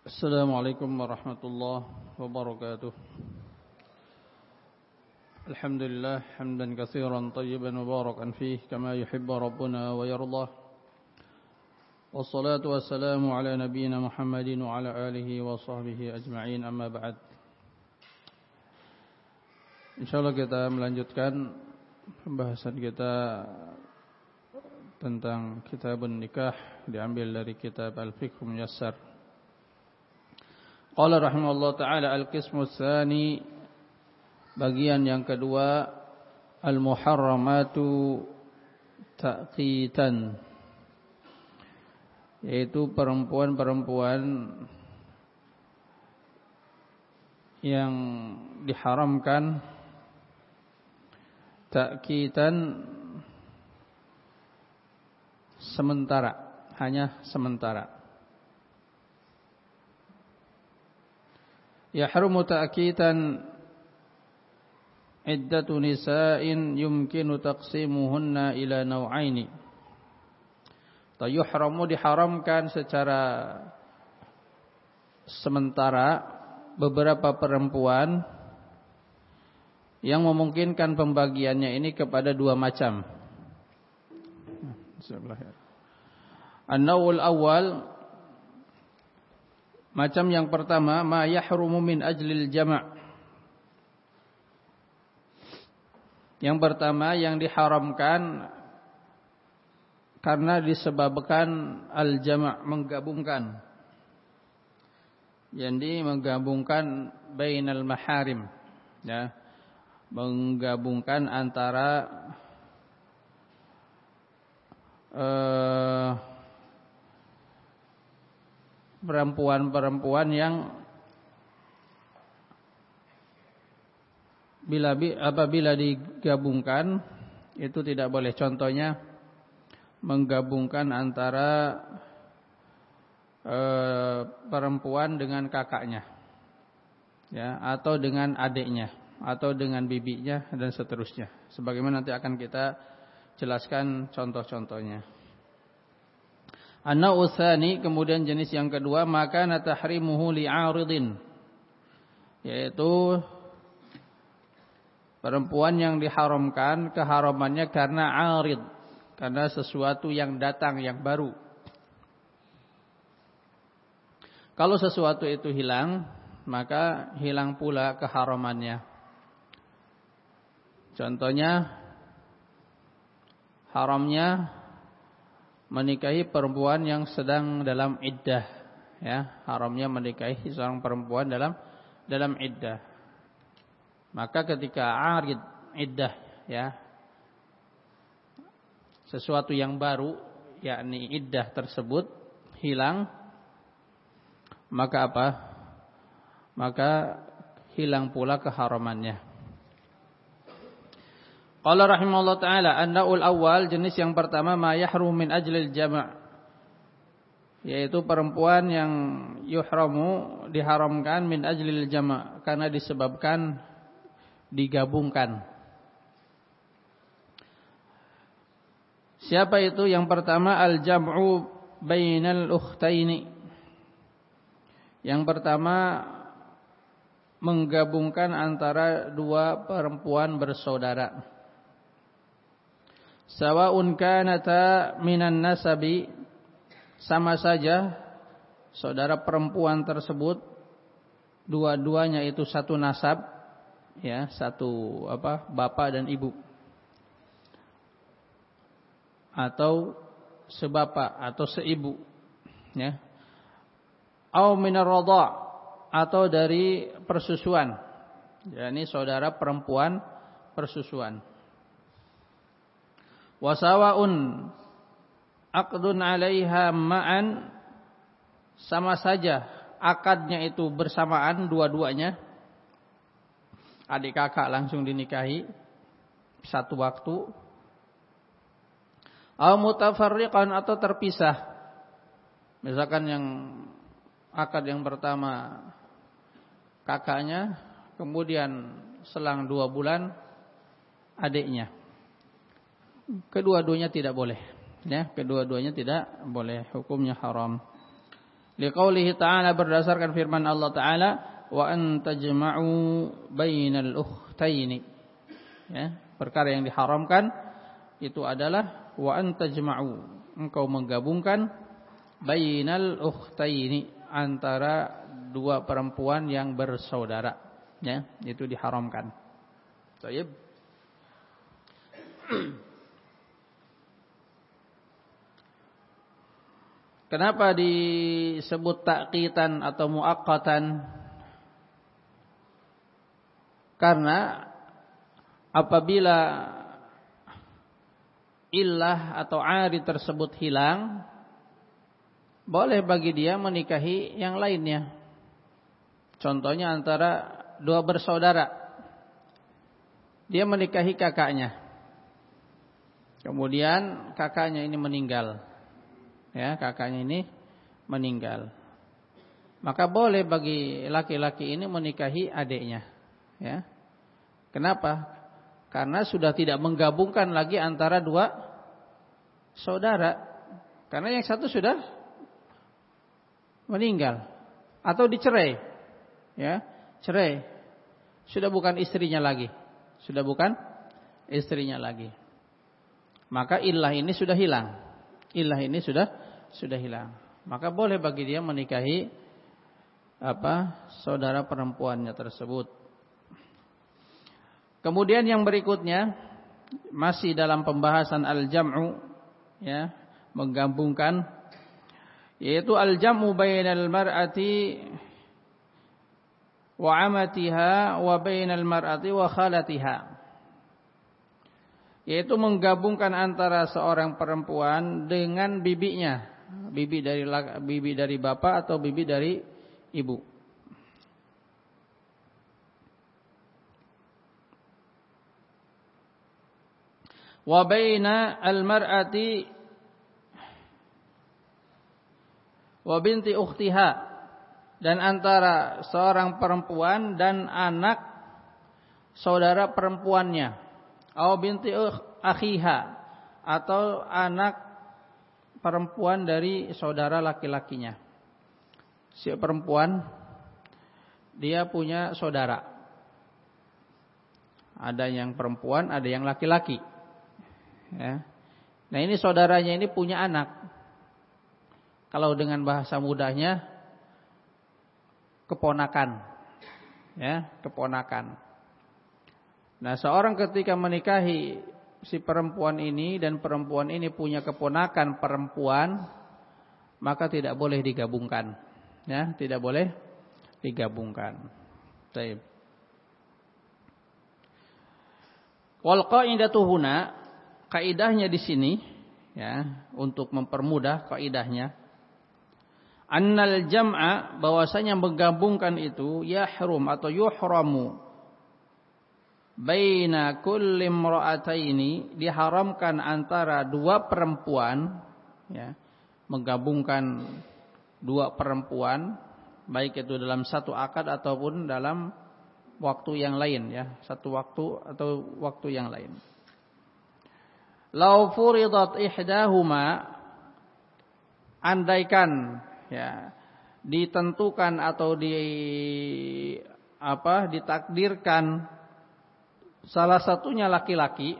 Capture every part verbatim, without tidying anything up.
Assalamualaikum warahmatullahi wabarakatuh. Alhamdulillah hamdan katsiran tayyiban mubarakan fih kama yuhibbu rabbuna wa yardah. Wassalatu wassalamu ala nabiyyina Muhammadin wa ala alihi wa sahbihi ajma'in, amma ba'd. Insyaallah kita melanjutkan pembahasan kita tentang kitabun nikah, diambil dari kitab Al-Fiqh Muyassar. Qala rahimahullah ta'ala al-qismu tsani, bagian yang kedua, al-muharramatu ta'qitan, yaitu perempuan-perempuan yang diharamkan ta'qitan, sementara, hanya sementara. Yahrumu ta'kitan iddatu nisa'in yumkinu taqsimuhunna ila naw'aini. Yuhramu, diharamkan secara sementara beberapa perempuan yang memungkinkan pembagiannya ini kepada dua macam. An-naw'ul awal, macam yang pertama, ma yahrumu min ajlil jama'. Yang pertama yang diharamkan karena disebabkan al-jama', menggabungkan. Jadi menggabungkan bainal maharim, ya. Menggabungkan antara uh, perempuan-perempuan yang bila apabila digabungkan itu tidak boleh. Contohnya menggabungkan antara e, perempuan dengan kakaknya, ya, atau dengan adiknya, atau dengan bibinya, dan seterusnya. Sebagaimana nanti akan kita jelaskan contoh-contohnya. An-naw'u tsani, kemudian jenis yang kedua, maka natahrimuhu li'aridin, yaitu perempuan yang diharamkan keharamannya karena arid, karena sesuatu yang datang, yang baru. Kalau sesuatu itu hilang, maka hilang pula keharamannya. Contohnya, haramnya menikahi perempuan yang sedang dalam iddah, ya, haramnya menikahi seorang perempuan dalam dalam iddah. Maka ketika arid iddah, ya, sesuatu yang baru, yakni iddah tersebut hilang, maka apa? Maka hilang pula keharamannya. Qala rahimahullah ta'ala an-naw'ul awal, jenis yang pertama, ma yahrum min ajlil jama', yaitu perempuan yang yuhramu, diharamkan min ajlil jama', karena disebabkan digabungkan. Siapa itu? Yang pertama, al-jam'u bainal ukhtaini. Yang pertama, menggabungkan antara dua perempuan bersaudara. Sawa'un kanata minan nasabi, sama saja saudara perempuan tersebut dua-duanya itu satu nasab, ya, satu apa? Bapak dan ibu, atau sebapak atau seibu, ya. Au minar radha', atau dari persusuan, yakni saudara perempuan persusuan. Wasawaun aqdun 'alaiha ma'an, sama saja akadnya itu bersamaan dua-duanya. Adik kakak langsung dinikahi satu waktu. Au mutafarriqan, atau terpisah. Misalkan yang akad yang pertama kakaknya, kemudian selang dua bulan adiknya. Kedua-duanya tidak boleh, ya, kedua-duanya tidak boleh, hukumnya haram. Liqaulihi ta'ala, berdasarkan firman Allah Ta'ala, wa an tajma'u bainal ukhtaini. Ya, perkara yang diharamkan itu adalah wa an tajma'u, engkau menggabungkan bainal ukhtaini, antara dua perempuan yang bersaudara, ya, itu diharamkan. Baik. Kenapa disebut ta'qitan atau muaqqatan? Karena apabila illah atau ari tersebut hilang, boleh bagi dia menikahi yang lainnya. Contohnya antara dua bersaudara, dia menikahi kakaknya, kemudian kakaknya ini meninggal. Ya, kakaknya ini meninggal. Maka boleh bagi laki-laki ini menikahi adiknya. Ya. Kenapa? Karena sudah tidak menggabungkan lagi antara dua saudara. Karena yang satu sudah meninggal atau dicerai. Ya, cerai. Sudah bukan istrinya lagi. Sudah bukan istrinya lagi. Maka illah ini sudah hilang. Illah ini sudah sudah hilang. Maka boleh bagi dia menikahi apa saudara perempuannya tersebut. Kemudian yang berikutnya masih dalam pembahasan al-jam'u, ya, menggabungkan, yaitu al-jam'u bainal mar'ati wa 'amatiha wa bainal mar'ati wa khalatiha, yaitu menggabungkan antara seorang perempuan dengan bibinya, bibi dari bibi dari bapak atau bibi dari ibu. Wa baina al-mar'ati wa binti ukhtiha, dan antara seorang perempuan dan anak saudara perempuannya, atau binti akhiha, atau anak perempuan dari saudara laki-lakinya. Si perempuan dia punya saudara, ada yang perempuan, ada yang laki-laki. Ya. Nah ini saudaranya ini punya anak. Kalau dengan bahasa mudahnya keponakan, ya, keponakan. Nah seorang ketika menikahi si perempuan ini dan perempuan ini punya keponakan perempuan, maka tidak boleh digabungkan, ya, tidak boleh digabungkan. Baik. Wal qaidatu huna, kaidahnya di sini, ya, untuk mempermudah kaidahnya, annal jam'a, bahwasanya menggabungkan itu yahrum atau yuhramu baina kulli imra'ataini, diharamkan antara dua perempuan, ya, menggabungkan dua perempuan, baik itu dalam satu akad ataupun dalam waktu yang lain, ya, satu waktu atau waktu yang lain. Lau furidat ihdahuma, andaikan, ya, ditentukan atau di apa ditakdirkan salah satunya laki-laki,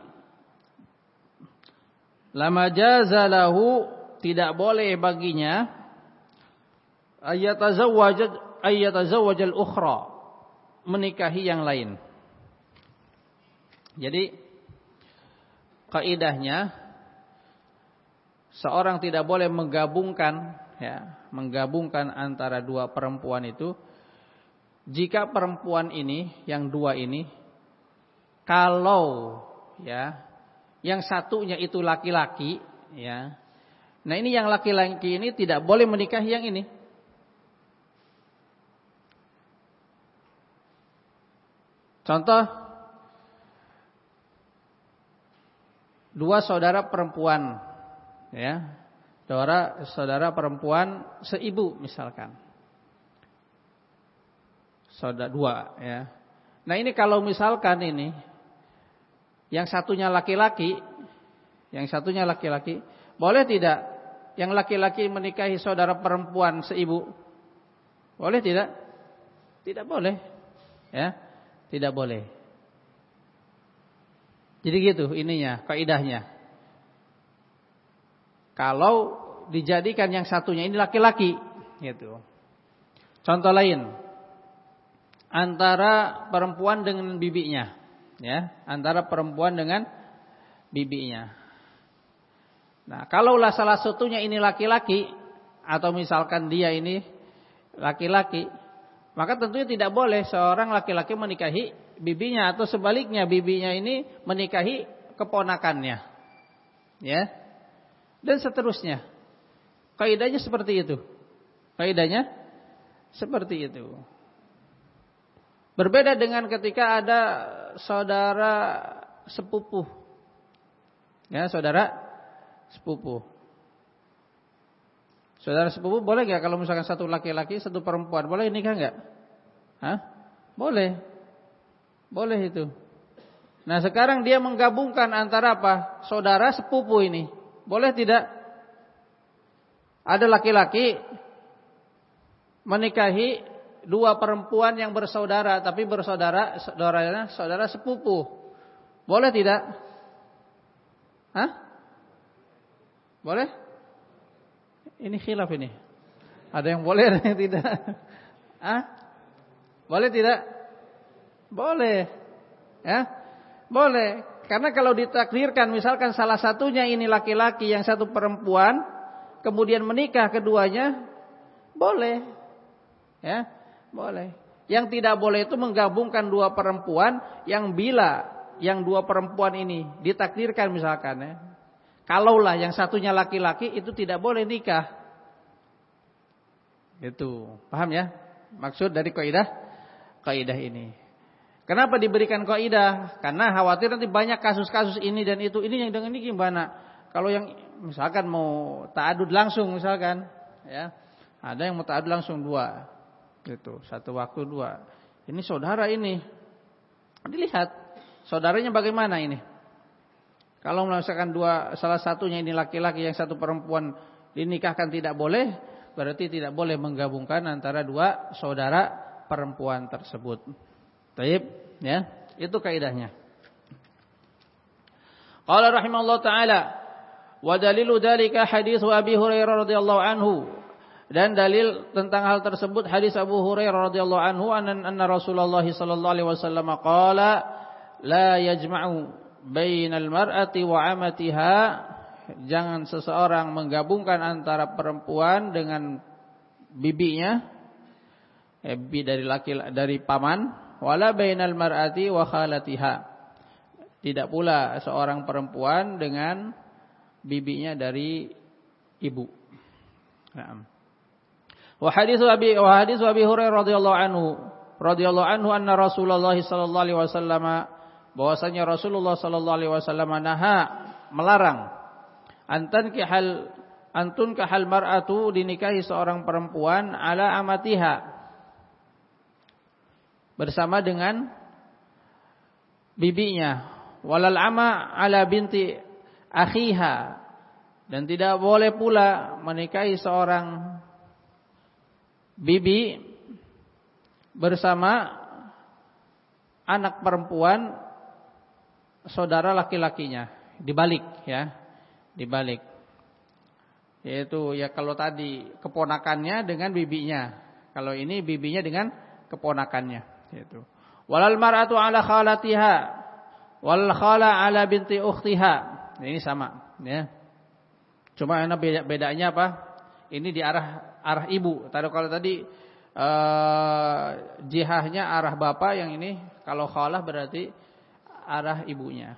lama jazalahu, tidak boleh baginya ayatazawwaj ayatazawwajal ukhra, menikahi yang lain. Jadi kaidahnya seorang tidak boleh menggabungkan, ya, menggabungkan antara dua perempuan itu jika perempuan ini, yang dua ini, kalau, ya, yang satunya itu laki-laki, ya. Nah ini yang laki-laki ini tidak boleh menikahi yang ini. Contoh, dua saudara perempuan, ya, saudara saudara perempuan seibu misalkan, saudara dua, ya. Nah ini kalau misalkan ini yang satunya laki-laki, yang satunya laki-laki, boleh tidak yang laki-laki menikahi saudara perempuan seibu? Boleh tidak? Tidak boleh. Ya, tidak boleh. Jadi gitu ininya, kaidahnya. Kalau dijadikan yang satunya ini laki-laki, gitu. Contoh lain, antara perempuan dengan bibinya, ya, antara perempuan dengan bibinya. Nah, kalaulah salah satunya ini laki-laki atau misalkan dia ini laki-laki, maka tentunya tidak boleh seorang laki-laki menikahi bibinya atau sebaliknya bibinya ini menikahi keponakannya. Ya. Dan seterusnya. Kaidahnya seperti itu. Kaidahnya seperti itu. Berbeda dengan ketika ada saudara sepupu. Ya, saudara sepupu. Saudara sepupu boleh enggak kalau misalkan satu laki-laki, satu perempuan, boleh nikah enggak? Hah? Boleh. Boleh itu. Nah, sekarang dia menggabungkan antara apa? Saudara sepupu ini. Boleh tidak? Ada laki-laki menikahi dua perempuan yang bersaudara, tapi bersaudara saudaranya saudara sepupu. Boleh tidak? Hah? Boleh? Ini khilaf ini. Ada yang boleh, ada yang tidak. Hah? Boleh tidak? Boleh. Ya? Boleh. Karena kalau ditakdirkan misalkan salah satunya ini laki-laki, yang satu perempuan, kemudian menikah keduanya, boleh. Ya? Boleh. Yang tidak boleh itu menggabungkan dua perempuan yang bila yang dua perempuan ini ditakdirkan misalkan, ya. Kalaulah yang satunya laki-laki itu tidak boleh nikah. Itu. Paham ya? Maksud dari kaidah kaidah ini. Kenapa diberikan kaidah? Karena khawatir nanti banyak kasus-kasus ini dan itu. Ini yang dengan ini gimana? Kalau yang misalkan mau ta'adud langsung misalkan, ya. Ada yang mau ta'adud langsung dua. Gitu, satu waktu dua. Ini saudara ini. Dilihat saudaranya bagaimana ini. Kalau misalkan dua, salah satunya ini laki-laki, yang satu perempuan dinikahkan tidak boleh, berarti tidak boleh menggabungkan antara dua saudara perempuan tersebut. Baik, ya. Itu kaidahnya. Qala rahimallahu taala wa dalilu dzalika hadits Abi Hurairah radhiyallahu anhu. Dan dalil tentang hal tersebut hadis Abu Hurairah radhiyallahu anhu anna Rasulullah sallallahu alaihi wasallam qala la yajma'u bainal mar'ati wa 'amatiha, jangan seseorang menggabungkan antara perempuan dengan bibinya, eh, bibi dari laki dari paman, wala bainal mar'ati wa khalatiha, tidak pula seorang perempuan dengan bibinya dari ibu. Naam. Wa hadits Abi wa hadits Abi Hurairah radhiyallahu anhu radhiyallahu anhu anna Rasulullah sallallahu alaihi wasallam, bahwasanya Rasulullah sallallahu alaihi wasallam naha, melarang antan kihal antun kahal mar'atu, dinikahi seorang perempuan ala amatiha, bersama dengan bibinya, walal ama ala binti akhiha, dan tidak boleh pula menikahi seorang bibi bersama anak perempuan saudara laki-lakinya, dibalik ya, dibalik. Yaitu ya kalau tadi keponakannya dengan bibinya, kalau ini bibinya dengan keponakannya, yaitu. Walal mar'atu ala khalatiha wal khala ala binti ukhtiha. Ini sama, ya. Cuma ana beda bedanya apa? Ini di arah arah ibu. Tadi kalau tadi uh, jihahnya arah bapak, yang ini kalau khalah berarti arah ibunya.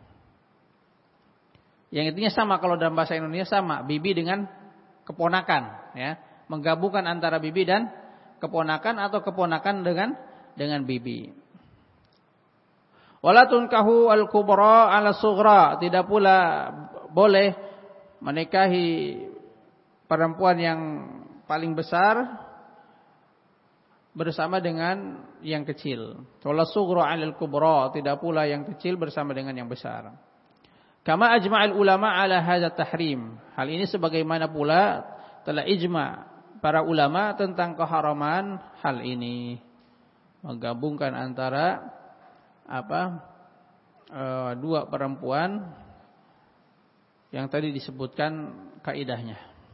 Yang intinya sama, kalau dalam bahasa Indonesia sama, bibi dengan keponakan, ya. Menggabungkan antara bibi dan keponakan atau keponakan dengan dengan bibi. Wala tunkahu al-kubra 'ala sughra, tidak pula boleh menikahi perempuan yang paling besar bersama dengan yang kecil. Wala sughra 'ala al-kubra, tidak pula yang kecil bersama dengan yang besar. Kama ajma'al ulama ala hadza tahrim. Hal ini sebagaimana pula telah ijma' para ulama tentang keharaman hal ini. Menggabungkan antara apa e, dua perempuan yang tadi disebutkan kaidahnya.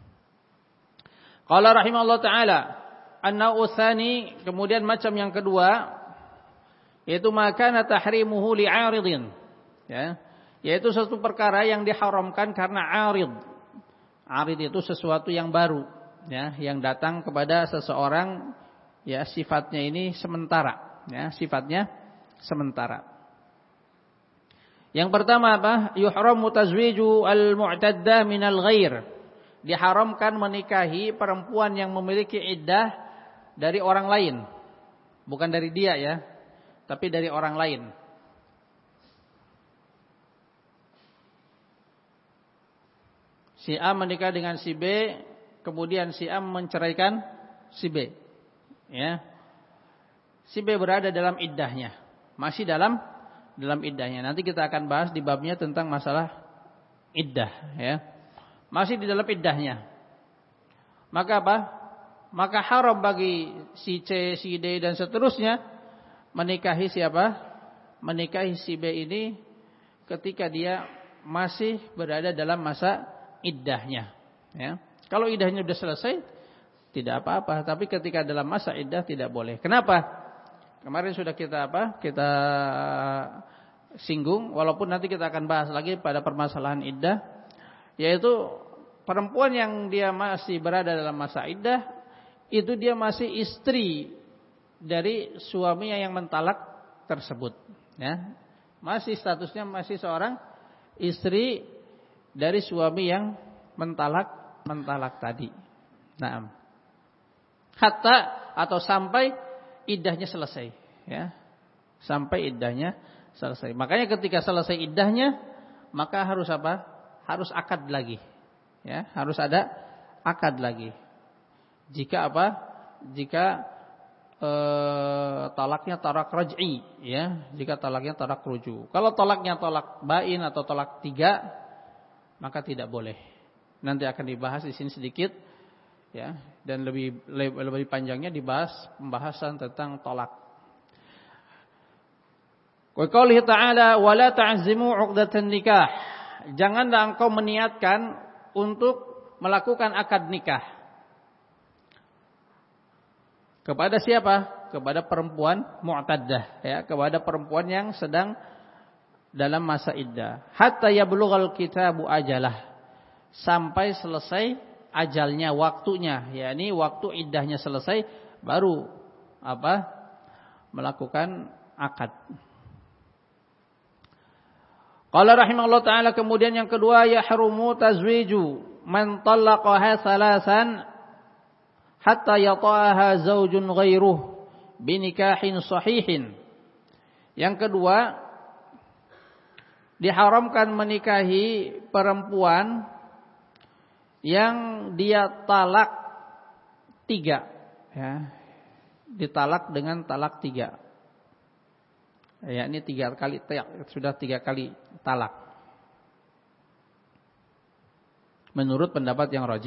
Qala rahimahullah taala, an-naw'u tsani, kemudian macam yang kedua yaitu makana tahrimuhu li'aridin, ya, yaitu satu perkara yang diharamkan karena arid. Arid itu sesuatu yang baru, ya, yang datang kepada seseorang, ya, sifatnya ini sementara, ya, sifatnya sementara. Yang pertama apa? Yuhramu tazwiju al-mu'taddah minal ghair. Diharamkan menikahi perempuan yang memiliki iddah dari orang lain. Bukan dari dia, ya, tapi dari orang lain. Si A menikah dengan si B, kemudian si A menceraikan si B, ya. Si B berada dalam iddahnya, masih dalam dalam iddahnya. Nanti kita akan bahas di babnya tentang masalah iddah, ya. Masih di dalam iddahnya. Maka apa? Maka haram bagi si C, si D dan seterusnya menikahi siapa? Menikahi si B ini ketika dia masih berada dalam masa iddahnya, ya. Kalau iddahnya sudah selesai tidak apa-apa, tapi ketika dalam masa iddah tidak boleh. Kenapa? Kemarin sudah kita apa? Kita singgung, walaupun nanti kita akan bahas lagi pada permasalahan iddah, yaitu perempuan yang dia masih berada dalam masa iddah itu dia masih istri dari suaminya yang mentalak tersebut, ya. Masih statusnya masih seorang istri dari suami yang mentalak mentalak tadi. Naam. Hatta atau sampai iddahnya selesai, ya. Sampai iddahnya selesai. Makanya ketika selesai iddahnya, maka harus apa? Harus akad lagi. Ya, harus ada akad lagi. Jika apa? Jika e, talaknya talak raj'i, ya. Jika talaknya talak ruju. Kalau talaknya talak bain atau talak tiga, maka tidak boleh. Nanti akan dibahas di sini sedikit, ya, dan lebih lebih panjangnya dibahas pembahasan tentang talak. Wa qoulihi ta'ala wa la ta'zimu 'uqdatan nikah. Janganlah engkau meniatkan untuk melakukan akad nikah. Kepada siapa? Kepada perempuan mu'taddah, ya, kepada perempuan yang sedang dalam masa iddah. Hatta yablughal kitabu ajalah, sampai selesai ajalnya, waktunya, yakni waktu iddahnya selesai baru apa? Melakukan akad. Qala rahimahullah taala, kemudian yang kedua, yahrumu tazwiju man talaqaha salasan hatta yata'aha zaujun ghairuh binikahin sahihin. Yang kedua, diharamkan menikahi perempuan yang dia talak tiga, ya, ditalak dengan talak tiga. Ya, ini tiga kali, sudah tiga kali talak. Menurut pendapat yang rajih.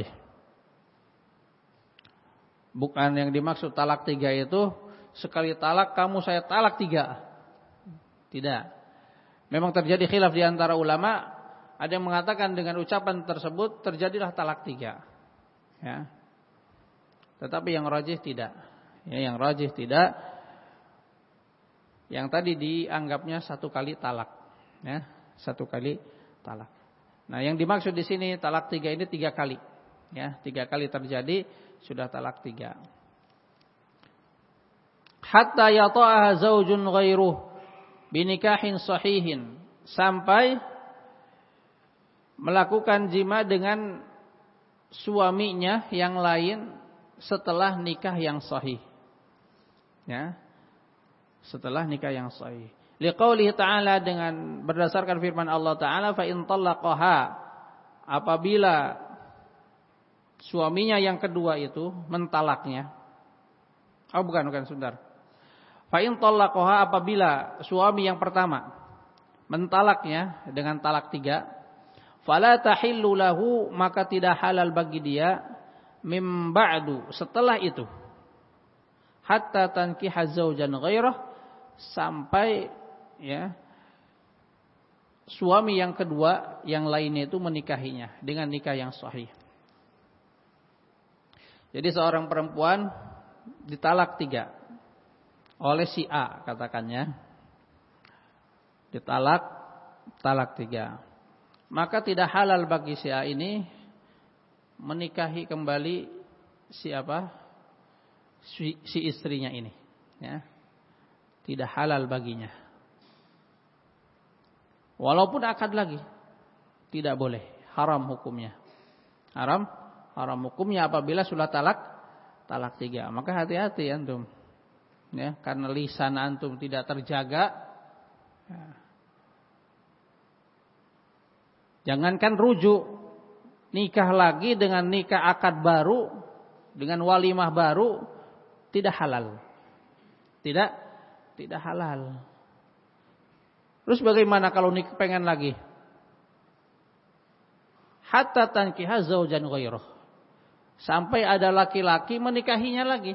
Bukan yang dimaksud talak tiga itu sekali talak kamu saya talak tiga. Tidak. Memang terjadi khilaf di antara ulama. Ada yang mengatakan dengan ucapan tersebut terjadilah talak tiga. Ya. Tetapi yang rajih tidak. Ya, yang rajih tidak. Yang tadi dianggapnya satu kali talak, ya, satu kali talak. Nah, yang dimaksud di sini talak tiga ini tiga kali, ya, tiga kali terjadi sudah talak tiga. Hatta yata'aha zaujun ghairuh binikahin sahihin, sampai melakukan jima dengan suaminya yang lain setelah nikah yang sahih, ya. Setelah nikah yang sahih. Liqaulihi ta'ala, dengan berdasarkan firman Allah Ta'ala, fa in talaqaha, apabila suaminya yang kedua itu mentalaknya. Oh bukan, bukan, sebentar. Fa in talaqaha, apabila suami yang pertama mentalaknya dengan talak tiga, fala tahillu lahu, maka tidak halal bagi dia mim ba'du, setelah itu, hatta tankiha zaujan ghairah, sampai ya suami yang kedua yang lainnya itu menikahinya dengan nikah yang sahih. Jadi seorang perempuan ditalak tiga oleh si A, katakannya ditalak talak tiga, maka tidak halal bagi si A ini menikahi kembali siapa si, si istrinya ini, ya. Tidak halal baginya. Walaupun akad lagi, tidak boleh, haram hukumnya. Haram, haram hukumnya apabila sudah talak talak tiga. Maka hati-hati antum, ya, karena lisan antum tidak terjaga. Ya. Jangankan rujuk, nikah lagi dengan nikah akad baru, dengan walimah baru, tidak halal. Tidak, tidak halal. Terus bagaimana kalau nikah pengen lagi? Hatta tankiha zaujan ghairah. Sampai ada laki-laki menikahinya lagi.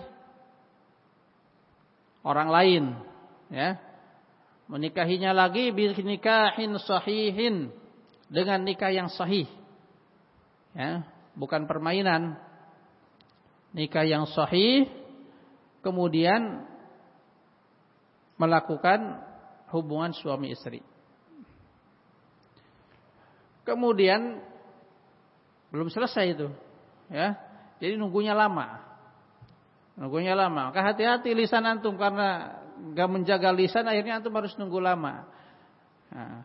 Orang lain, ya. Menikahinya lagi bi nikahin sahihin, dengan nikah yang sahih. Ya, bukan permainan. Nikah yang sahih, kemudian melakukan hubungan suami istri. Kemudian belum selesai itu, ya. Jadi nunggunya lama. Nunggunya lama. Maka hati-hati lisan antum, karena enggak menjaga lisan, akhirnya antum harus nunggu lama. Nah.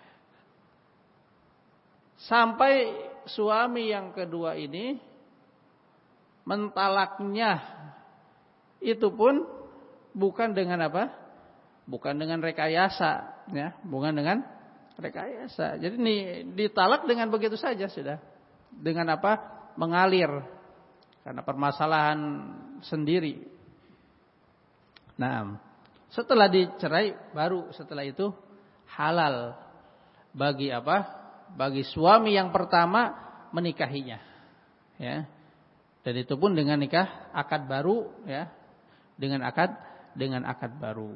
Sampai suami yang kedua ini mentalaknya, itu pun bukan dengan apa? Bukan dengan rekayasa, ya, bukan dengan rekayasa. Jadi ini ditalak dengan begitu saja sudah. Dengan apa? Mengalir. Karena permasalahan sendiri. Nah, setelah dicerai baru setelah itu halal bagi apa? Bagi suami yang pertama menikahinya, ya. Dan itu pun dengan nikah akad baru, ya. Dengan akad dengan akad baru.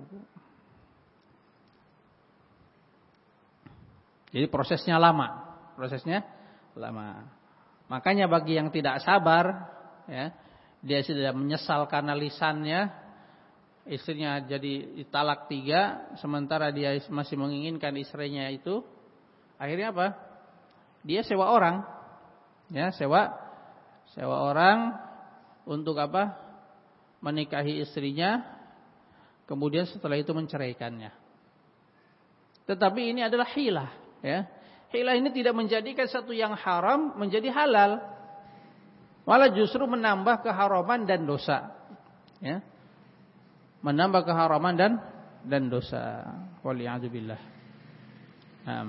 Jadi prosesnya lama, prosesnya lama. Makanya bagi yang tidak sabar, ya, dia sudah menyesal karena lisannya, istrinya jadi talak tiga, sementara dia masih menginginkan istrinya itu. Akhirnya apa? Dia sewa orang, ya, sewa sewa orang untuk apa? Menikahi istrinya, kemudian setelah itu menceraikannya. Tetapi ini adalah hilah, ya. Hilah ini tidak menjadikan satu yang haram menjadi halal, malah justru menambah keharaman dan dosa, ya. Menambah keharaman dan dan dosa. Waliyadzubillah. Nah.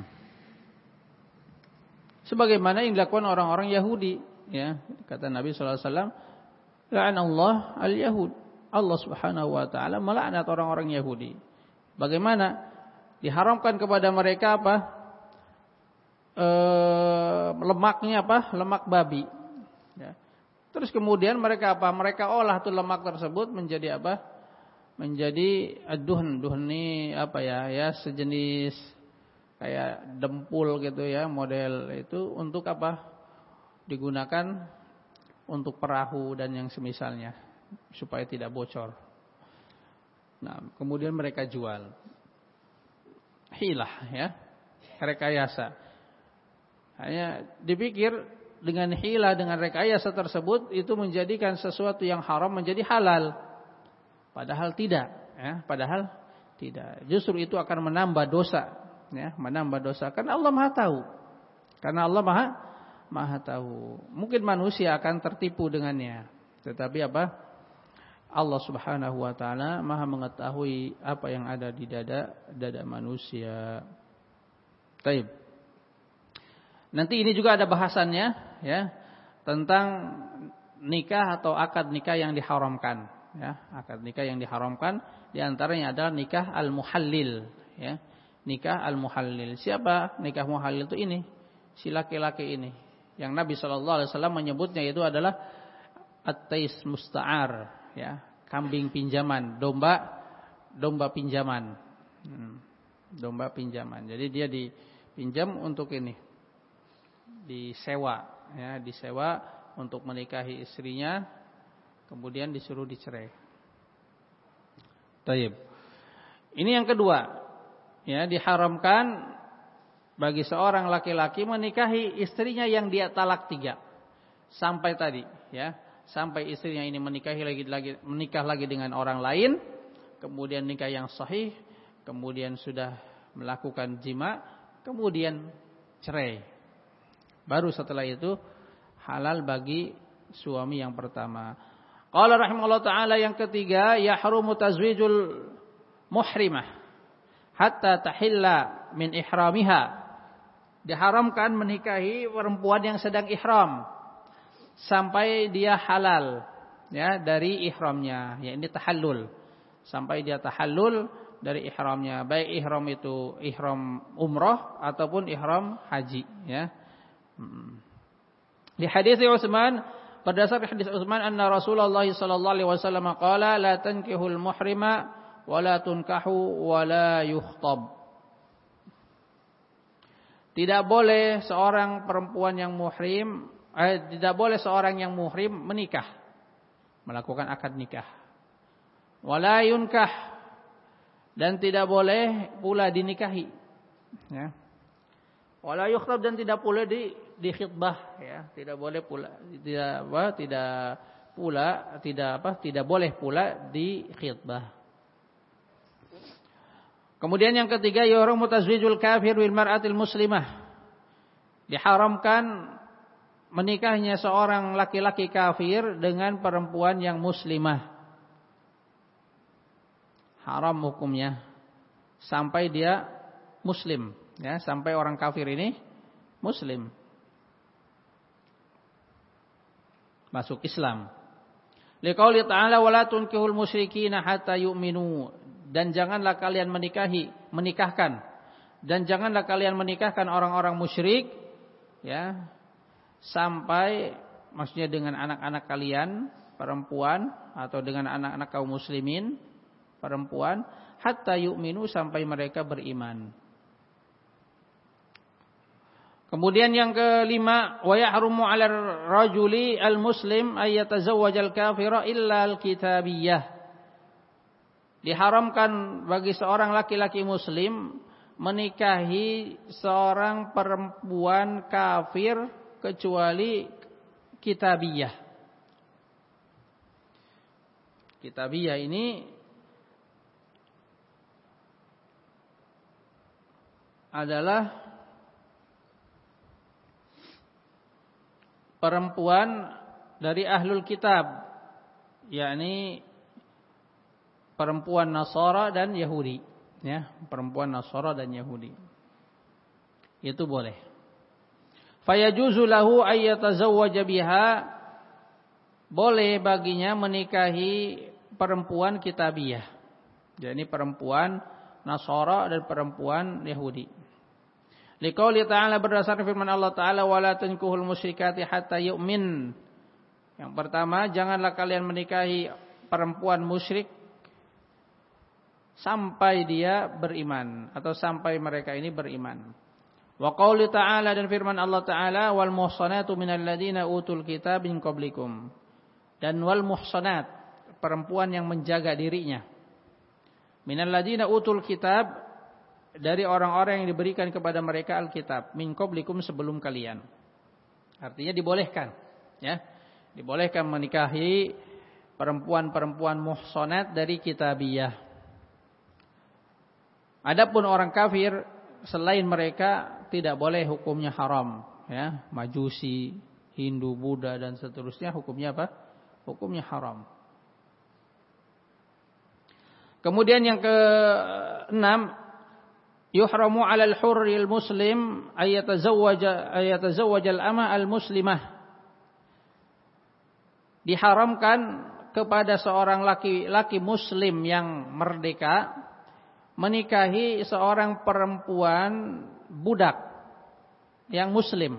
Sebagaimana yang dilakukan orang-orang Yahudi, ya, kata Nabi sallallahu alaihi wasallam, la'anallah al-yahud. Allah Subhanahu wa taala melaknat orang-orang Yahudi. Bagaimana? Diharamkan kepada mereka apa? E, lemaknya apa? Lemak babi. Ya. Terus kemudian mereka apa? Mereka olah tuh lemak tersebut menjadi apa? Menjadi ad-duhn. Duhn ini apa ya? Ya, sejenis kayak dempul gitu, ya, model itu untuk apa? Digunakan untuk perahu dan yang semisalnya supaya tidak bocor. Nah, kemudian mereka jual. Hilah, ya, rekayasa. Hanya dipikir dengan hilah, dengan rekayasa tersebut itu menjadikan sesuatu yang haram menjadi halal. Padahal tidak, ya, padahal tidak. Justru itu akan menambah dosa. Ya, menambah dosa. Karena Allah Maha tahu. Karena Allah Maha Maha tahu. Mungkin manusia akan tertipu dengannya, tetapi apa? Allah Subhanahu wa taala Maha mengetahui apa yang ada di dada dada manusia. Baik. Nanti ini juga ada bahasannya, ya, tentang nikah atau akad nikah yang diharamkan, ya. Akad nikah yang diharamkan di antaranya adalah nikah al-muhallil, ya. Nikah al-muhallil. Siapa nikah muhallil itu ini? si laki-laki ini. Yang Nabi shallallahu alaihi wasallam menyebutnya itu adalah at-tais musta'ar, ya, kambing pinjaman, domba domba pinjaman. Hmm, domba pinjaman. Jadi dia dipinjam untuk ini. Disewa, ya, disewa untuk menikahi istrinya, kemudian disuruh dicerai. Taib. Ini yang kedua, ya, diharamkan bagi seorang laki-laki menikahi istrinya yang dia talak tiga. Sampai tadi, ya, sampai istrinya ini menikahi lagi lagi menikah lagi dengan orang lain, kemudian nikah yang sahih, kemudian sudah melakukan jima, kemudian cerai. Baru setelah itu halal bagi suami yang pertama. Qala rahimahullah ta'ala, yang ketiga, yahrumu tazwijul muhrimah hatta tahilla min ihramiha. Diharamkan menikahi perempuan yang sedang ihram sampai dia halal, ya, dari ihramnya, ya, ini tahallul. Sampai dia tahallul dari ihramnya, baik ihram itu ihram umrah ataupun ihram haji, ya. Di hadis Utsman, berdasarkan hadis Utsman, anna Rasulullah sallallahu alaihi wasallam qala la tankihul muhrima wa la tunkahu wa la yukhtab. Tidak boleh seorang perempuan yang muhrim, eh, tidak boleh seorang yang muhrim menikah, melakukan akad nikah. Wa la yunkah, dan tidak boleh pula dinikahi, ya. Wa la yukhtab, dan tidak pula di di khitbah, ya, tidak boleh pula tidak apa tidak pula tidak apa tidak boleh pula di khitbah. Kemudian yang ketiga, yuhramu tazwijul kafir bil mar'atil muslimah. Diharamkan menikahnya seorang laki-laki kafir dengan perempuan yang muslimah. Haram hukumnya sampai dia muslim, ya, sampai orang kafir ini muslim, masuk Islam. Liqauli ta'ala wala tunkihul musyrikina hatta yu'minu, dan janganlah kalian menikahi menikahkan dan janganlah kalian menikahkan orang-orang musyrik, ya, sampai, maksudnya dengan anak-anak kalian perempuan atau dengan anak-anak kaum muslimin perempuan, hatta yu'minu, sampai mereka beriman. Kemudian yang kelima, wa yahrumu 'alal rajuli al-muslim ay yatazawwajal kafira illa al-kitabiyah. Diharamkan bagi seorang laki-laki muslim menikahi seorang perempuan kafir kecuali kitabiyah. Kitabiyah ini adalah perempuan dari ahlul kitab, yakni perempuan Nasara dan Yahudi, ya, perempuan Nasara dan Yahudi. Itu boleh. Fayajuzu lahu ay yatazawwaja biha, boleh baginya menikahi perempuan kitabiyah, yakni perempuan Nasara dan perempuan Yahudi. Liqauli ta'ala, berdasarkan firman Allah Ta'ala, wala tankuhul musyrikati hatta yu'min. Yang pertama, janganlah kalian menikahi perempuan musyrik sampai dia beriman atau sampai mereka ini beriman. Wa qauli ta'ala, dan firman Allah Ta'ala, wal muhsanatu minal ladina utul kitab min qablikum. Dan wal muhsanat, perempuan yang menjaga dirinya, minal ladina utul kitab, dari orang-orang yang diberikan kepada mereka Alkitab, min qablikum, sebelum kalian. Artinya dibolehkan, ya, dibolehkan menikahi perempuan-perempuan muhsanat dari kitabiyah. Adapun orang kafir selain mereka tidak boleh, hukumnya haram, ya, Majusi, Hindu, Buddha dan seterusnya hukumnya apa? Hukumnya haram. Kemudian yang keenam, yuhramu 'alal hurril muslim ay yatazawwaja ay yatazawwaja al-ama al-muslimah. Diharamkan kepada seorang laki-laki muslim yang merdeka menikahi seorang perempuan budak yang muslim.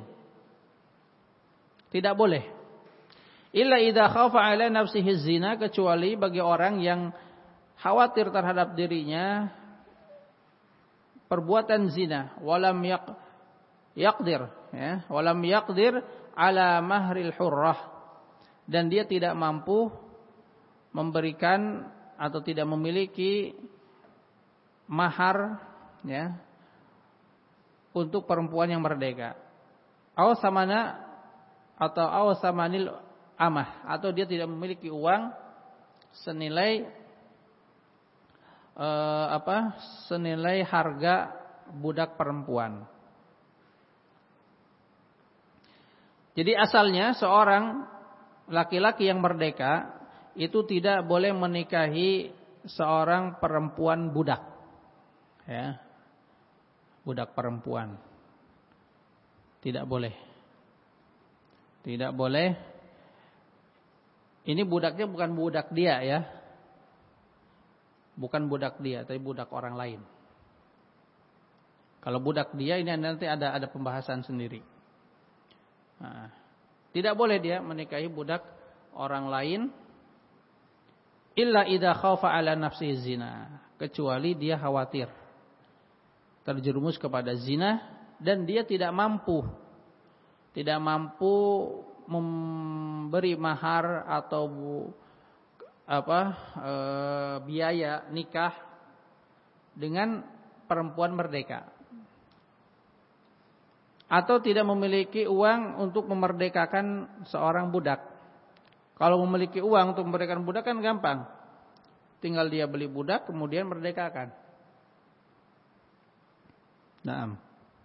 Tidak boleh. Illa idza khafa ala nafsihi zina, kecuali bagi orang yang khawatir terhadap dirinya perbuatan zina, walam yaq yaqdir ya, walam yaqdir ala mahril hurrah, dan dia tidak mampu memberikan atau tidak memiliki mahar ya untuk perempuan yang merdeka. Aw samana atau aw samanil amah, atau dia tidak memiliki uang senilai eh, apa? senilai harga budak perempuan. Jadi asalnya seorang laki-laki yang merdeka itu tidak boleh menikahi seorang perempuan budak. Ya. Budak perempuan. Tidak boleh. Tidak boleh. Ini budaknya bukan budak dia ya. Bukan budak dia, tapi budak orang lain. Kalau budak dia ini nanti ada ada pembahasan sendiri. Nah, tidak boleh dia menikahi budak orang lain illa idza khafa ala nafsi zina, kecuali dia khawatir terjerumus kepada zina dan dia tidak mampu tidak mampu memberi mahar atau apa e, biaya nikah dengan perempuan merdeka, atau tidak memiliki uang untuk memerdekakan seorang budak. Kalau memiliki uang untuk memerdekakan budak kan gampang. Tinggal dia beli budak kemudian merdekakan. Naam.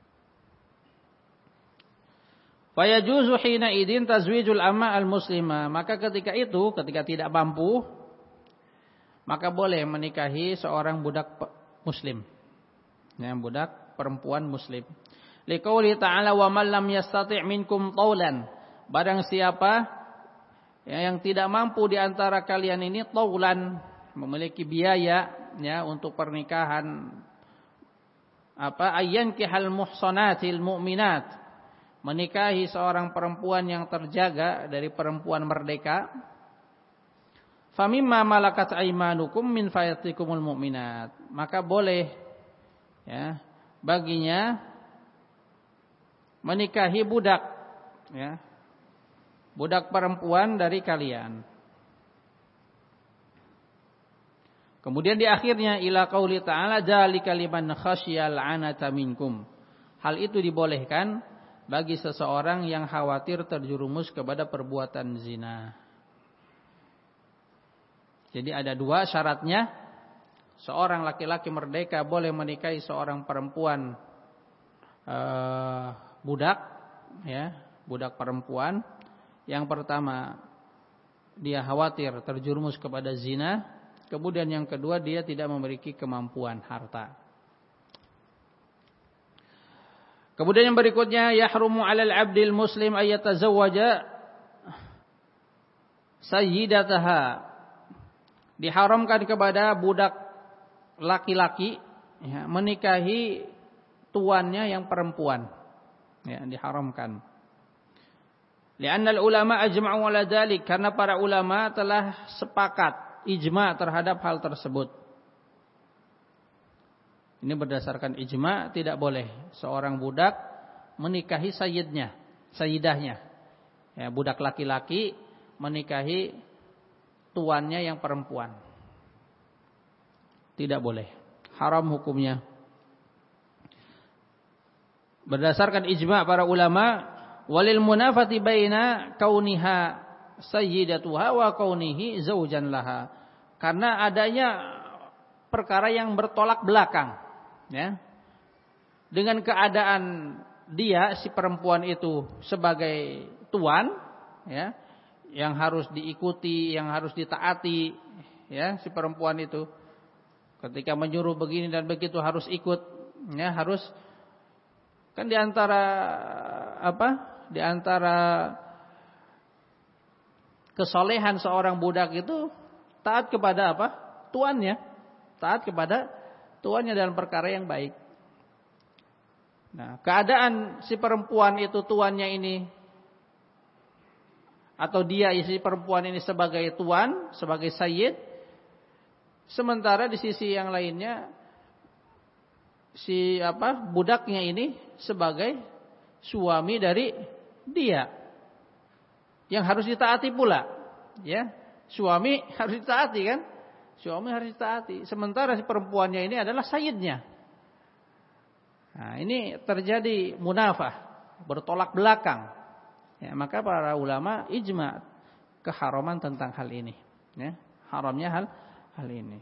Fayajuzu hina idin tazwijul amma al-muslimah. Maka ketika itu, ketika tidak mampu, maka boleh menikahi seorang budak muslim. Ya, budak perempuan muslim. Liqauli ta'ala wa man lam yastati' minkum taulan. Barang siapa ya, yang tidak mampu di antara kalian ini taulan, memiliki biaya ya untuk pernikahan, apa ayyankihal muhsanatil mu'minat, menikahi seorang perempuan yang terjaga dari perempuan merdeka, famimma malakat aymanukum min fayatikumul mu'minat, maka boleh ya baginya menikahi budak ya, budak perempuan dari kalian. Kemudian di akhirnya ila qauli ta'ala dzalika liman khasyal 'anata minkum. Hal itu dibolehkan bagi seseorang yang khawatir terjerumus kepada perbuatan zina. Jadi ada dua syaratnya. Seorang laki-laki merdeka boleh menikahi seorang perempuan uh, budak ya, budak perempuan. Yang pertama, dia khawatir terjerumus kepada zina. Kemudian yang kedua, dia tidak memiliki kemampuan harta. Kemudian yang berikutnya, yahrumu 'alal 'abdil muslim ay yatazawwaja sayyidataha. Diharamkan kepada budak laki-laki ya, menikahi tuannya yang perempuan. Ya, diharamkan. Li'anna al-ulama ajma'u 'ala dzalik, karena para ulama telah sepakat ijma terhadap hal tersebut. Ini berdasarkan ijma, tidak boleh seorang budak menikahi sayyidnya, sayyidahnya. Ya, budak laki-laki menikahi tuannya yang perempuan. Tidak boleh. Haram hukumnya. Berdasarkan ijma para ulama, walil munafati baina kauniha sayyidatuha wa kaunihi zaujan laha. Karena adanya perkara yang bertolak belakang ya. Dengan keadaan dia si perempuan itu sebagai tuan ya, yang harus diikuti, yang harus ditaati ya, si perempuan itu ketika menyuruh begini dan begitu harus ikut ya, harus kan di antara apa? Di antara kesolehan seorang budak itu taat kepada apa? Tuannya. Taat kepada tuannya dalam perkara yang baik. Nah, keadaan si perempuan itu tuannya ini atau dia si perempuan ini sebagai tuan, sebagai sayyid, sementara di sisi yang lainnya si apa budaknya ini sebagai suami dari dia yang harus ditaati pula, ya. Suami harus ditaati kan? Suami harus ditaati. Sementara si perempuannya ini adalah sayyidnya. Nah, ini terjadi munafah, bertolak belakang. Ya, maka para ulama ijma' keharaman tentang hal ini, ya. Haramnya hal hal ini.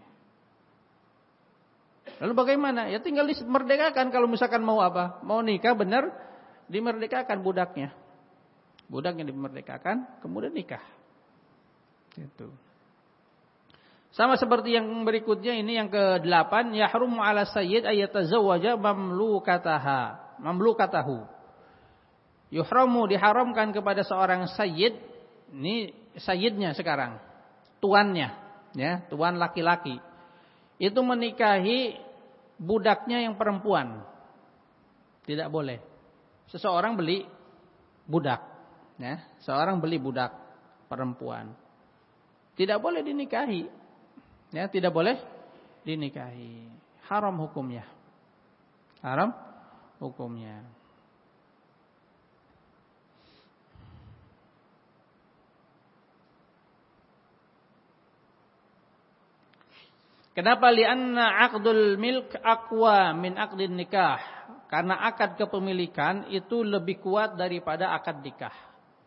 Lalu bagaimana? Ya tinggal dimerdekakan kalau misalkan mau apa? Mau nikah benar, dimerdekakan budaknya. Budaknya dimerdekakan, kemudian nikah. Itu. Sama seperti yang berikutnya ini yang kedelapan, yahrumu 'ala sayyid ayyatazawwaja mamlukataha, mamlukatahu. Yuhramu diharamkan kepada seorang sayyid, ini sayyidnya sekarang, tuannya, ya, tuan laki-laki. Itu menikahi budaknya yang perempuan. Tidak boleh. Seseorang beli budak, ya, seorang beli budak perempuan. Tidak boleh dinikahi. Ya, tidak boleh dinikahi. Haram hukumnya. Haram hukumnya. Kenapa? Lianna aqdul milk aqwa min aqdin nikah. Karena akad kepemilikan itu lebih kuat daripada akad nikah.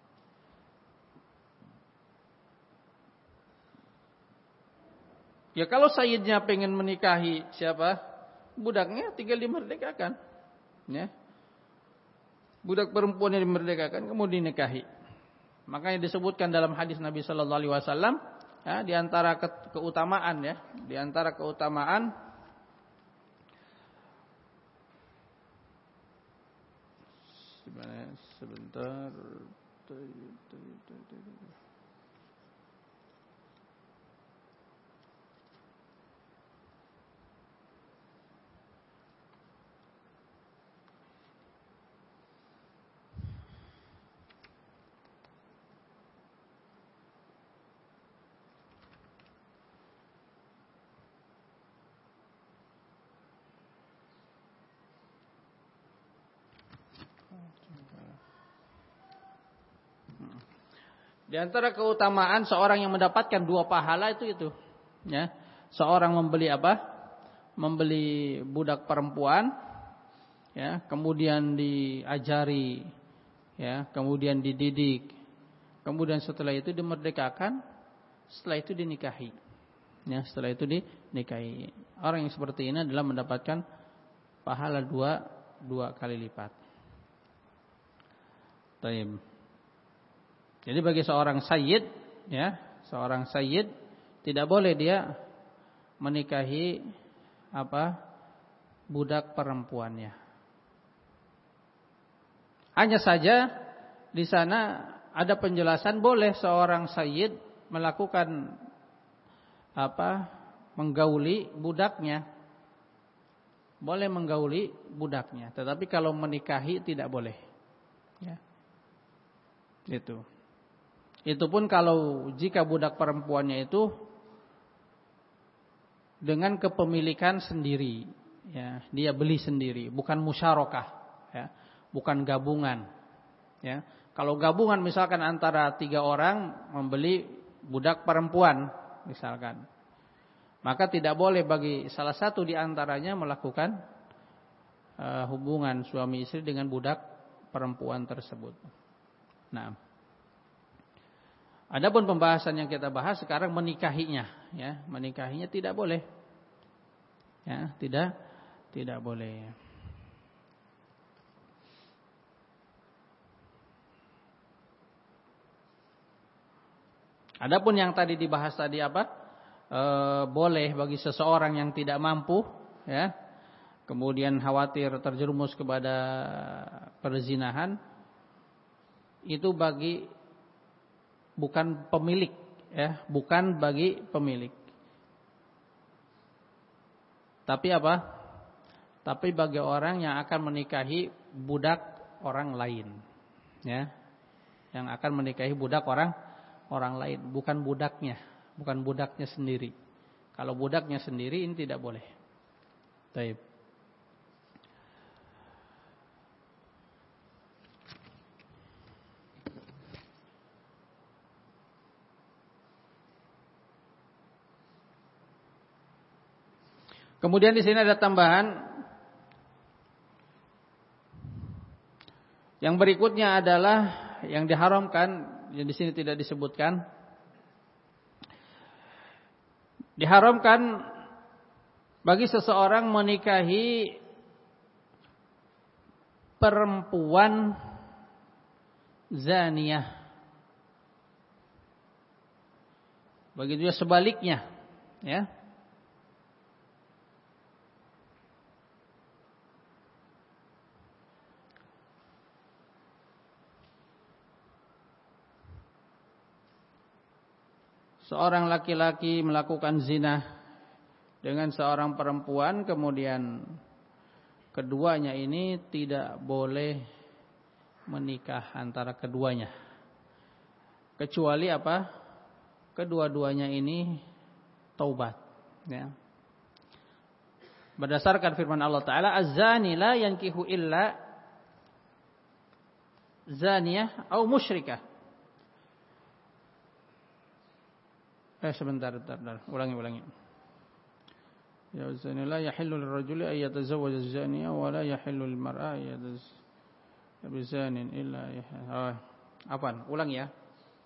Ya kalau sayyidnya pengen menikahi siapa? Budaknya tinggal dimerdekakan. Ya. Budak perempuan yang dimerdekakan kemudian dinikahi. Makanya disebutkan dalam hadis Nabi sallallahu alaihi wasallam, ya, di antara ke- keutamaan ya, di antara keutamaan sebentar Di antara keutamaan seorang yang mendapatkan dua pahala itu itu, ya. Seorang membeli apa? Membeli budak perempuan, ya, kemudian diajari, ya, kemudian dididik. Kemudian setelah itu dimerdekakan, setelah itu dinikahi. Ya, setelah itu dinikahi. Orang yang seperti ini adalah mendapatkan pahala dua dua kali lipat. Taib. Jadi bagi seorang sayyid, ya, seorang sayyid tidak boleh dia menikahi apa? Budak perempuannya. Hanya saja di sana ada penjelasan boleh seorang sayyid melakukan apa? Menggauli budaknya. Boleh menggauli budaknya, tetapi kalau menikahi tidak boleh. Ya. Itu. Itu pun kalau jika budak perempuannya itu dengan kepemilikan sendiri, ya, dia beli sendiri, bukan musyarakah, ya, bukan gabungan, ya. Kalau gabungan misalkan antara tiga orang membeli budak perempuan, misalkan, maka tidak boleh bagi salah satu di antaranya melakukan uh, hubungan suami istri dengan budak perempuan tersebut. Nah. Adapun pembahasan yang kita bahas sekarang menikahinya, ya, menikahinya tidak boleh, ya, tidak, tidak boleh. Adapun yang tadi dibahas tadi apa? E, boleh bagi seseorang yang tidak mampu, ya, kemudian khawatir terjerumus kepada perzinahan, itu bagi bukan pemilik, ya, bukan bagi pemilik. Tapi apa? tapi bagi orang yang akan menikahi budak orang lain, ya, yang akan menikahi budak orang orang lain, bukan budaknya, bukan budaknya sendiri. Kalau budaknya sendiri ini tidak boleh. Baik. Kemudian di sini ada tambahan. Yang berikutnya adalah yang diharamkan, yang di sini tidak disebutkan. Diharamkan bagi seseorang menikahi perempuan zaniyah. Begitu juga sebaliknya, ya. Seorang laki-laki melakukan zina dengan seorang perempuan, kemudian keduanya ini tidak boleh menikah antara keduanya. Kecuali apa? Kedua-duanya ini taubat, ya. Berdasarkan firman Allah Ta'ala, az-zani la yankihu illa zaniyah atau musyrikah. Eh sebentar, bentar, bentar. Ulangi, ulangi. Ya zani la yahillu lirrajuli ay yatazawwaja az-zaniya wa la yahillu lilmar'a ay yatazawwaja bizanin illa oh, apaan? Ulangi ya.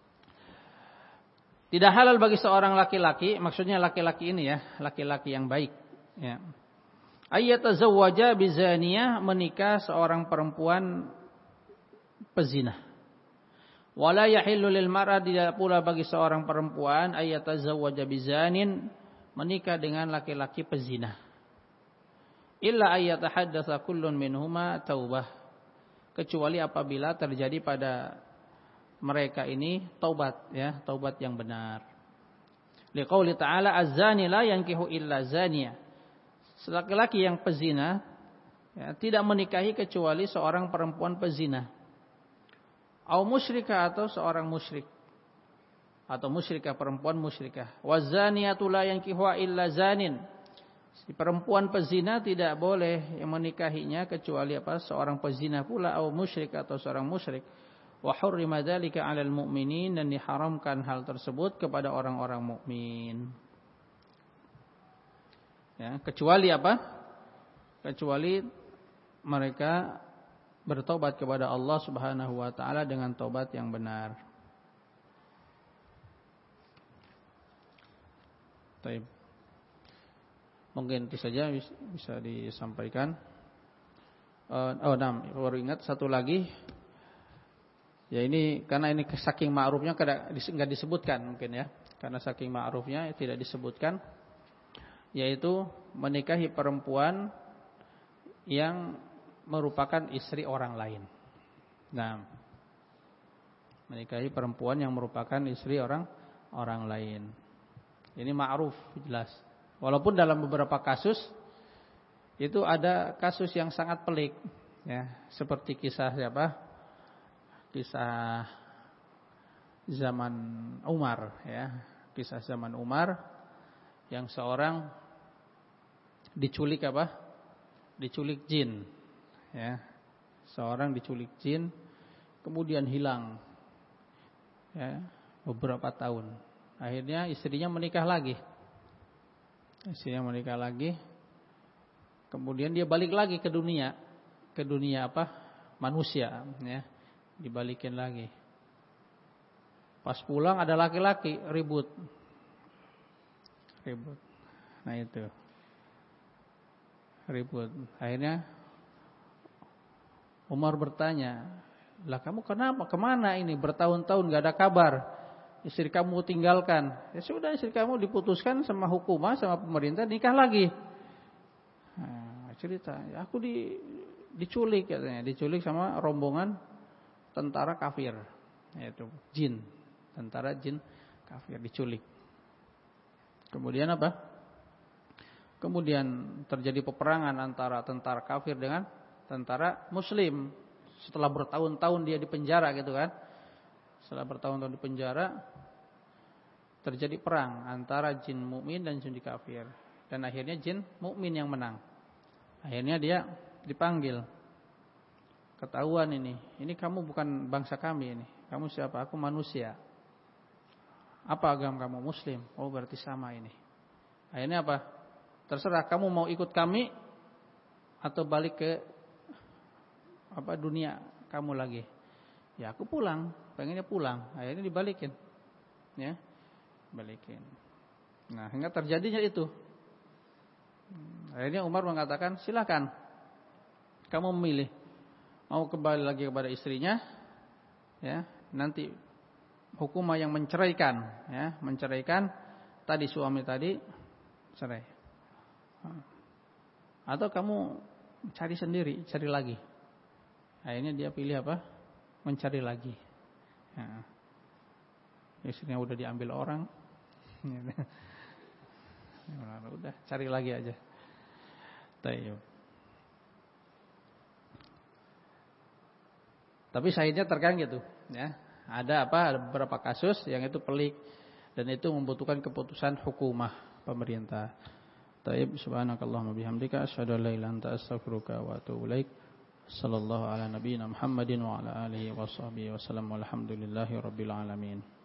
Tidak halal bagi seorang laki-laki, maksudnya laki-laki ini ya, laki-laki yang baik, ya. Ay yatazawwaja bizaniyah, menikah seorang perempuan pezina. Wala yahillu lil mar'a, tidak pula bagi seorang perempuan ayatazawwaja bizanin, menikah dengan laki-laki pezina. Illa ayatahaddatsa kullun minhuma taubah, kecuali apabila terjadi pada mereka ini taubat, ya, taubat yang benar. Liqauli ta'ala az-zani la yankihu illa zaniya. Laki-laki yang pezina, ya, tidak menikahi kecuali seorang perempuan pezina. Au musyrikah, atau seorang musyrik, atau musyrikah, perempuan musyrikah. Wazaniyatu la yankihuha illa zanin. Si perempuan pezina tidak boleh yang menikahinya kecuali apa? Seorang pezina pula, au musyrik, atau seorang musyrik. Wa hurrima dzalika 'alal mu'minin, dan diharamkan hal tersebut kepada orang-orang mukmin. Ya, kecuali apa? Kecuali mereka bertobat kepada Allah Subhanahu wa taala dengan tobat yang benar. Baik. Mungkin itu saja bisa disampaikan. Oh, nah, baru ingat satu lagi. Ya ini karena ini saking ma'rufnya enggak disebutkan mungkin ya. Karena saking ma'rufnya tidak disebutkan, yaitu menikahi perempuan yang merupakan istri orang lain. Nah, menikahi perempuan yang merupakan istri orang orang lain. Ini ma'ruf, jelas. Walaupun dalam beberapa kasus itu ada kasus yang sangat pelik, ya, seperti kisah siapa? Kisah zaman Umar, ya, kisah zaman Umar yang seorang diculik apa? Diculik jin. Ya, seorang diculik jin, kemudian hilang, ya, beberapa tahun. Akhirnya istrinya menikah lagi, istrinya menikah lagi, kemudian dia balik lagi ke dunia, ke dunia apa? Manusia, ya, dibalikin lagi. Pas pulang ada laki-laki ribut, ribut. Nah itu, ribut. Akhirnya Umar bertanya, lah kamu kenapa, kemana ini, bertahun-tahun gak ada kabar, istri kamu tinggalkan. Ya sudah, istri kamu diputuskan sama hukumah, sama pemerintah, nikah lagi. Nah, cerita, ya, aku di, diculik katanya, diculik sama rombongan tentara kafir, yaitu jin, tentara jin kafir diculik. Kemudian apa? kemudian terjadi peperangan antara tentara kafir dengan tentara muslim. Setelah bertahun-tahun dia di penjara gitu kan. Setelah bertahun-tahun di penjara terjadi perang antara jin mukmin dan jin kafir. Dan akhirnya jin mukmin yang menang. Akhirnya dia dipanggil. Ketahuan ini, ini kamu bukan bangsa kami ini. Kamu siapa? Aku manusia. Apa agama kamu? Muslim. Oh berarti sama ini. Akhirnya apa? Terserah kamu mau ikut kami atau balik ke apa dunia kamu lagi. Ya aku pulang, pengennya pulang. Akhirnya dibalikin. Ya. Balikin. Nah, hingga terjadinya itu. Akhirnya Umar mengatakan, "Silakan. Kamu memilih mau kembali lagi kepada istrinya, ya, nanti hukuman yang menceraikan, ya, menceraikan tadi suami tadi cerai. Atau kamu cari sendiri, cari lagi." Akhirnya dia pilih apa? Mencari lagi. Ya. Istrinya udah diambil orang. Ya, udah cari lagi aja. Tayyib. Tapi syahidnya terkadang gitu, ya. Ada apa? Ada beberapa kasus yang itu pelik dan itu membutuhkan keputusan hukumah pemerintah. Tayyib, subhanakallahumma bihamdika asyhadu an la ilaha illa anta astaghfiruka wa atubu ilaik. Sallallahu ala nabiyyina Muhammadin wa ala alihi washabihi wasallam walhamdulillahi rabbil alamin.